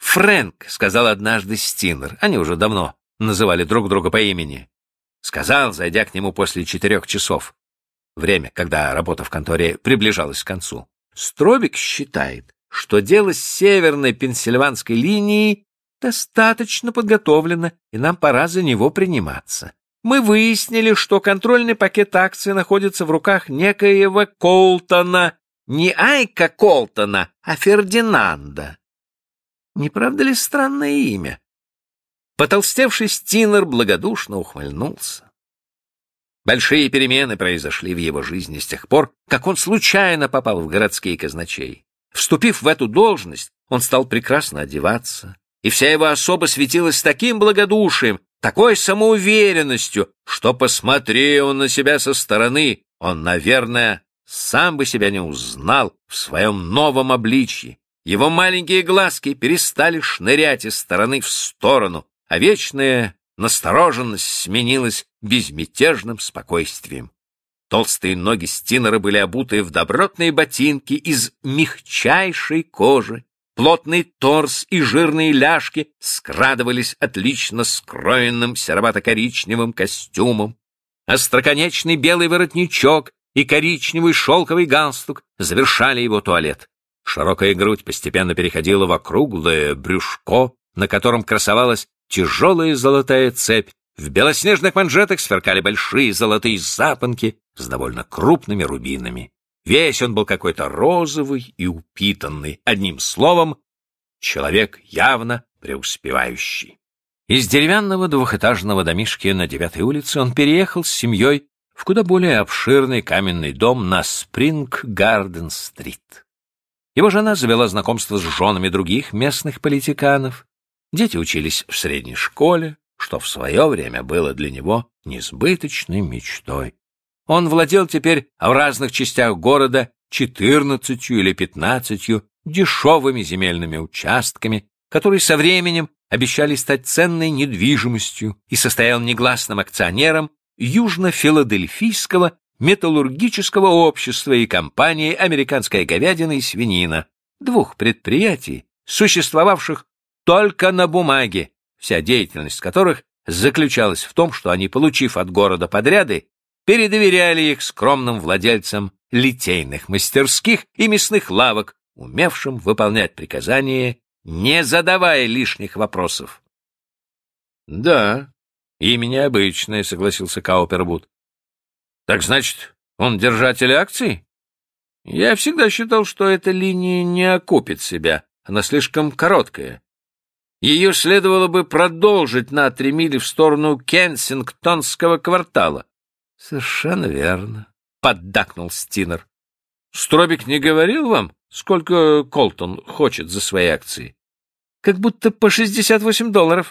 «Фрэнк», — сказал однажды Стинер, они уже давно называли друг друга по имени, сказал, зайдя к нему после 4 часов, время, когда работа в конторе приближалась к концу. «Стробик считает, что дело с северной пенсильванской линией достаточно подготовлено, и нам пора за него приниматься. Мы выяснили, что контрольный пакет акций находится в руках некоего Колтона, не Айка Колтона, а Фердинанда. Не правда ли странное имя?» Потолстевший Стинер благодушно ухмыльнулся. Большие перемены произошли в его жизни с тех пор, как он случайно попал в городские казначеи. Вступив в эту должность, он стал прекрасно одеваться, и вся его особа светилась таким благодушием, такой самоуверенностью, что, посмотри он на себя со стороны, он, наверное, сам бы себя не узнал в своем новом обличье. Его маленькие глазки перестали шнырять из стороны в сторону, а вечная настороженность сменилась безмятежным спокойствием. Толстые ноги Стинера были обуты в добротные ботинки из мягчайшей кожи, плотный торс и жирные ляжки скрадывались отлично скроенным серовато-коричневым костюмом. Остроконечный белый воротничок и коричневый шелковый галстук завершали его туалет. Широкая грудь постепенно переходила в округлое брюшко, на котором красовалась тяжелая золотая цепь. В белоснежных манжетах сверкали большие золотые запонки с довольно крупными рубинами. Весь он был какой-то розовый и упитанный. Одним словом, человек явно преуспевающий. Из деревянного двухэтажного домишки на 9-й улице он переехал с семьей в куда более обширный каменный дом на Спринг-Гарден-стрит. Его жена завела знакомство с женами других местных политиканов. Дети учились в средней школе, что в свое время было для него несбыточной мечтой. Он владел теперь в разных частях города 14 или 15 дешевыми земельными участками, которые со временем обещали стать ценной недвижимостью, и состоял негласным акционером Южно-Филадельфийского металлургического общества и компании «Американская говядина и свинина», 2 предприятий, существовавших только на бумаге, вся деятельность которых заключалась в том, что они, получив от города подряды, передоверяли их скромным владельцам литейных мастерских и мясных лавок, умевшим выполнять приказания, не задавая лишних вопросов. «Да, имя необычное», — согласился Каупервуд. «Так значит, он держатель акций? Я всегда считал, что эта линия не окупит себя, она слишком короткая. Ее следовало бы продолжить на 3 мили в сторону Кенсингтонского квартала». «Совершенно верно», — поддакнул Стинер. «Стробик не говорил вам, сколько Колтон хочет за свои акции?» «Как будто по $68.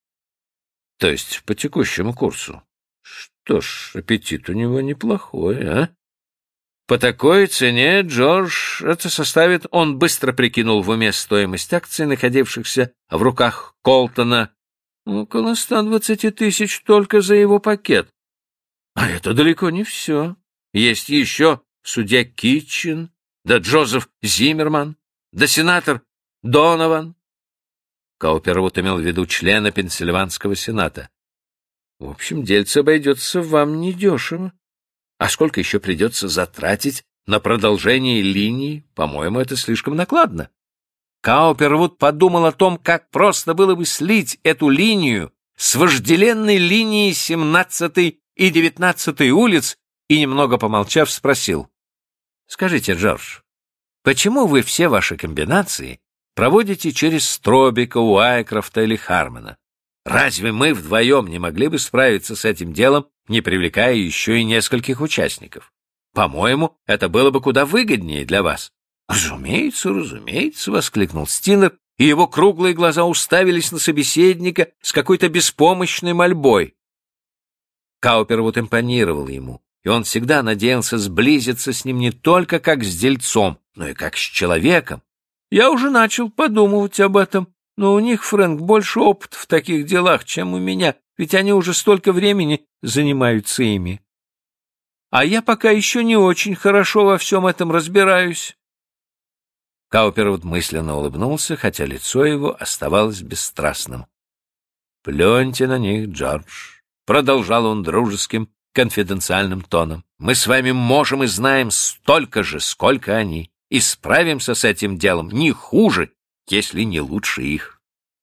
«То есть по текущему курсу? Что ж, аппетит у него неплохой, а?» «По такой цене, Джордж, это составит...» Он быстро прикинул в уме стоимость акций, находившихся в руках Колтона. «Около 120 тысяч только за его пакет. А это далеко не все. Есть еще судья Китчен, да Джозеф Зиммерман, да сенатор Донован». Каупервуд имел в виду члена Пенсильванского сената. «В общем, дельце обойдется вам недешево. А сколько еще придется затратить на продолжение линии? По-моему, это слишком накладно». Каупервуд подумал о том, как просто было бы слить эту линию с вожделенной линией 17-й и 19-й улиц, и, немного помолчав, спросил: «Скажите, Джордж, почему вы все ваши комбинации проводите через Стробика, Уайкрофта или Хармона? Разве мы вдвоем не могли бы справиться с этим делом, не привлекая еще и нескольких участников? По-моему, это было бы куда выгоднее для вас». «Разумеется, разумеется», — воскликнул Стинер, и его круглые глаза уставились на собеседника с какой-то беспомощной мольбой. Каупервуд импонировал ему, и он всегда надеялся сблизиться с ним не только как с дельцом, но и как с человеком. «Я уже начал подумывать об этом, но у них, Фрэнк, больше опыта в таких делах, чем у меня, ведь они уже столько времени занимаются ими. А я пока еще не очень хорошо во всем этом разбираюсь». Каупервуд мысленно улыбнулся, хотя лицо его оставалось бесстрастным. «Плюньте на них, Джордж», — продолжал он дружеским, конфиденциальным тоном. «Мы с вами можем и знаем столько же, сколько они, и справимся с этим делом не хуже, если не лучше их.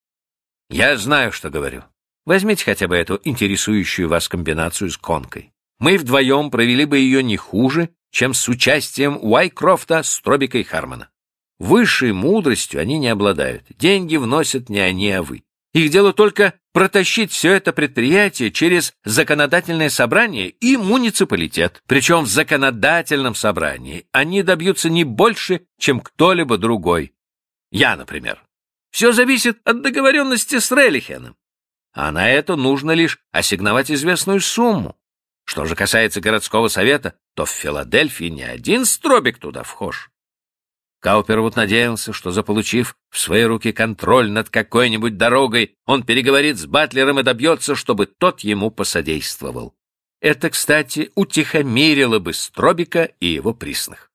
Я знаю, что говорю. Возьмите хотя бы эту интересующую вас комбинацию с конкой. Мы вдвоем провели бы ее не хуже, чем с участием Уайкрофта, Стробика и Хармона. Высшей мудростью они не обладают. Деньги вносят не они, а вы. Их дело только протащить все это предприятие через законодательное собрание и муниципалитет. Причем в законодательном собрании они добьются не больше, чем кто-либо другой. Я, например. Все зависит от договоренности с Релихеном. А на это нужно лишь ассигновать известную сумму. Что же касается городского совета, то в Филадельфии ни один Стробик туда вхож. Каупервуд надеялся, что, заполучив в свои руки контроль над какой-нибудь дорогой, он переговорит с Батлером и добьется, чтобы тот ему посодействовал. Это, кстати, утихомирило бы Стробика и его присных.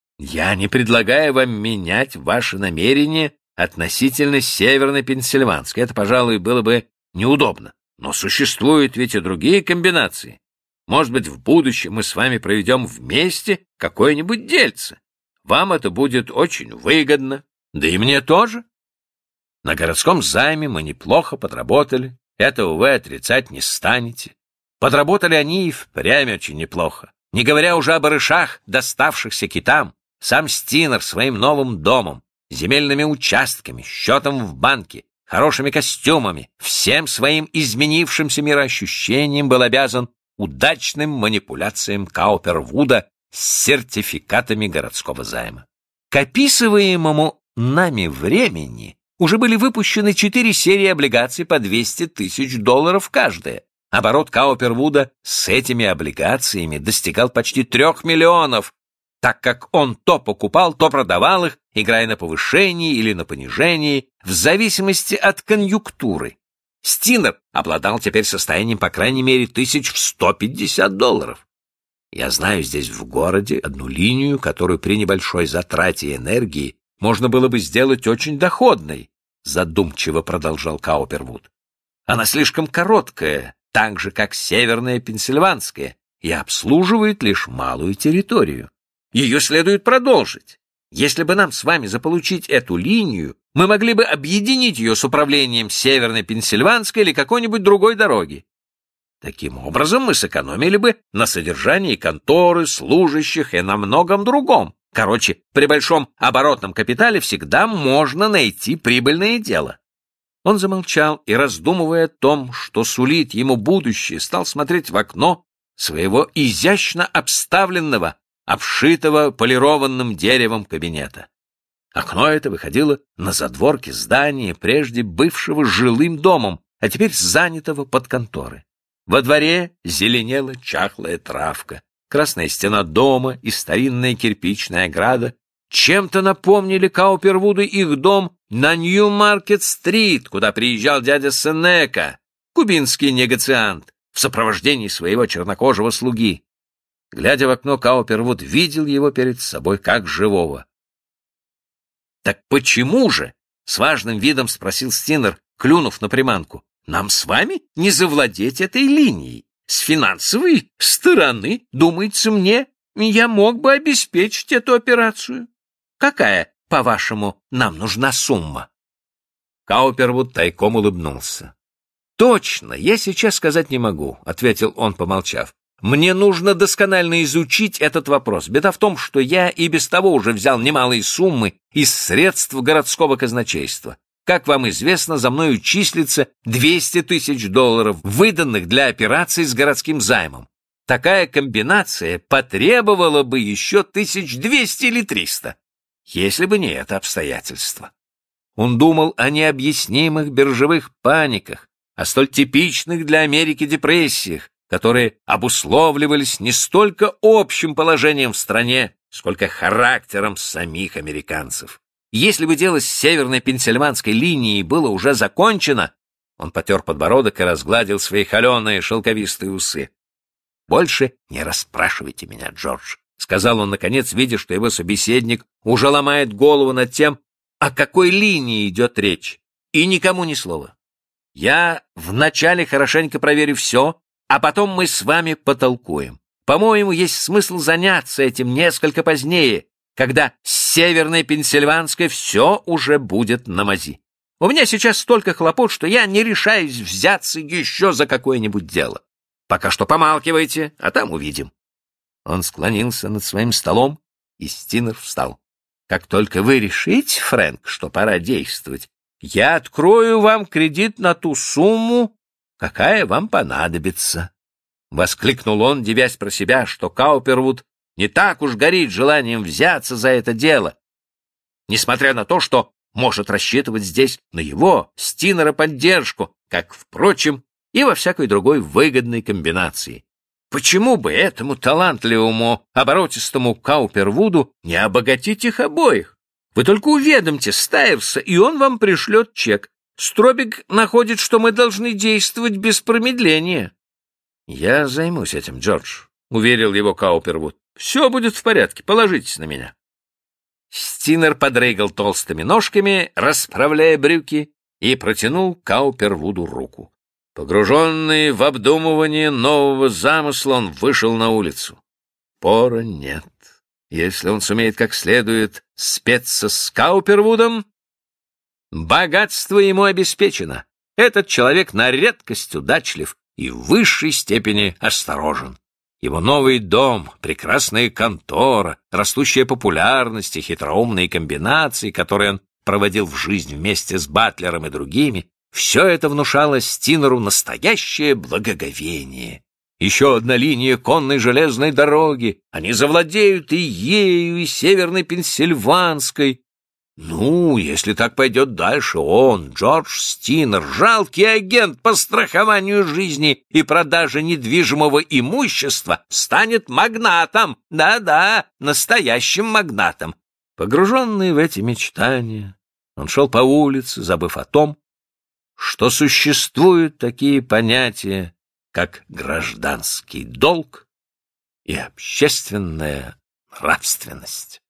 Я не предлагаю вам менять ваши намерения относительно Северной Пенсильванской. Это, пожалуй, было бы неудобно. Но существуют ведь и другие комбинации. Может быть, в будущем мы с вами проведем вместе какое-нибудь дельце. Вам это будет очень выгодно, да и мне тоже. На городском займе мы неплохо подработали, этого вы отрицать не станете. Подработали они и впрямь очень неплохо, не говоря уже о барышах, доставшихся китам. Сам Стинер своим новым домом, земельными участками, счетом в банке, хорошими костюмами, всем своим изменившимся мироощущением был обязан удачным манипуляциям Каупервуда с сертификатами городского займа. К описываемому нами времени уже были выпущены 4 серии облигаций по $200 тысяч каждая. Оборот Каупервуда с этими облигациями достигал почти 3 миллионов, так как он то покупал, то продавал их, играя на повышении или на понижении, в зависимости от конъюнктуры. Стинер обладал теперь состоянием по крайней мере $1150. Я знаю здесь в городе одну линию, которую при небольшой затрате энергии можно было бы сделать очень доходной, задумчиво продолжал Каупервуд. Она слишком короткая, так же, как Северная Пенсильванская, и обслуживает лишь малую территорию. Ее следует продолжить. Если бы нам с вами заполучить эту линию, мы могли бы объединить ее с управлением Северной Пенсильванской или какой-нибудь другой дороги. Таким образом, мы сэкономили бы на содержании конторы, служащих и на многом другом. Короче, при большом оборотном капитале всегда можно найти прибыльное дело. Он замолчал и, раздумывая о том, что сулит ему будущее, стал смотреть в окно своего изящно обставленного, обшитого полированным деревом кабинета. Окно это выходило на задворки здания, прежде бывшего жилым домом, а теперь занятого под конторы. Во дворе зеленела чахлая травка, красная стена дома и старинная кирпичная ограда чем-то напомнили Каупервуду их дом на Нью-Маркет-стрит, куда приезжал дядя Сенека, кубинский негоциант, в сопровождении своего чернокожего слуги. Глядя в окно, Каупервуд видел его перед собой как живого. «Так почему же?» — с важным видом спросил Стинер, клюнув на приманку. «Нам с вами не завладеть этой линией? С финансовой стороны, думается мне, я мог бы обеспечить эту операцию. Какая, по-вашему, нам нужна сумма?» Каупервуд тайком улыбнулся. «Точно, я сейчас сказать не могу», — ответил он, помолчав. «Мне нужно досконально изучить этот вопрос. Беда в том, что я и без того уже взял немалые суммы из средств городского казначейства. Как вам известно, за мною числится $200 тысяч, выданных для операций с городским займом. Такая комбинация потребовала бы еще 1200 или 300, если бы не это обстоятельство». Он думал о необъяснимых биржевых паниках, о столь типичных для Америки депрессиях, которые обусловливались не столько общим положением в стране, сколько характером самих американцев. Если бы дело с Северной Пенсильванской линией было уже закончено, он потер подбородок и разгладил свои холеные шелковистые усы. «Больше не расспрашивайте меня, Джордж. сказал он, наконец, видя, что его собеседник уже ломает голову над тем, о какой линии идет речь, и никому ни слова. «Я вначале хорошенько проверю все, а потом мы с вами потолкуем. По-моему, есть смысл заняться этим несколько позднее, когда с Северной Пенсильванской все уже будет на мази. У меня сейчас столько хлопот, что я не решаюсь взяться еще за какое-нибудь дело. Пока что помалкивайте, а там увидим». Он склонился над своим столом, и Стинер встал. «Как только вы решите, Фрэнк, что пора действовать, я открою вам кредит на ту сумму, какая вам понадобится». Воскликнул он, дивясь про себя, что Каупервуд не так уж горит желанием взяться за это дело, несмотря на то, что может рассчитывать здесь на его, Стинера, поддержку, как, впрочем, и во всякой другой выгодной комбинации. Почему бы этому талантливому, оборотистому Каупервуду не обогатить их обоих? Вы только уведомьте Стайерса, и он вам пришлет чек. Стробик находит, что мы должны действовать без промедления. «Я займусь этим, Джордж», — уверил его Каупервуд. «Все будет в порядке, положитесь на меня». Стинер подрыгал толстыми ножками, расправляя брюки, и протянул Каупервуду руку. Погруженный в обдумывание нового замысла, он вышел на улицу. Пора нет. Если он сумеет как следует спеться с Каупервудом, богатство ему обеспечено. Этот человек на редкость удачлив и в высшей степени осторожен. Его новый дом, прекрасная контора, растущая популярность и хитроумные комбинации, которые он проводил в жизнь вместе с Батлером и другими, все это внушало Стинеру настоящее благоговение. Еще одна линия конной железной дороги. Они завладеют и ею, и Северной Пенсильванской. Ну, если так пойдет дальше, он, Джордж Стинер, жалкий агент по страхованию жизни и продаже недвижимого имущества, станет магнатом. Да-да, настоящим магнатом. Погруженный в эти мечтания, он шел по улице, забыв о том, что существуют такие понятия, как гражданский долг и общественная нравственность.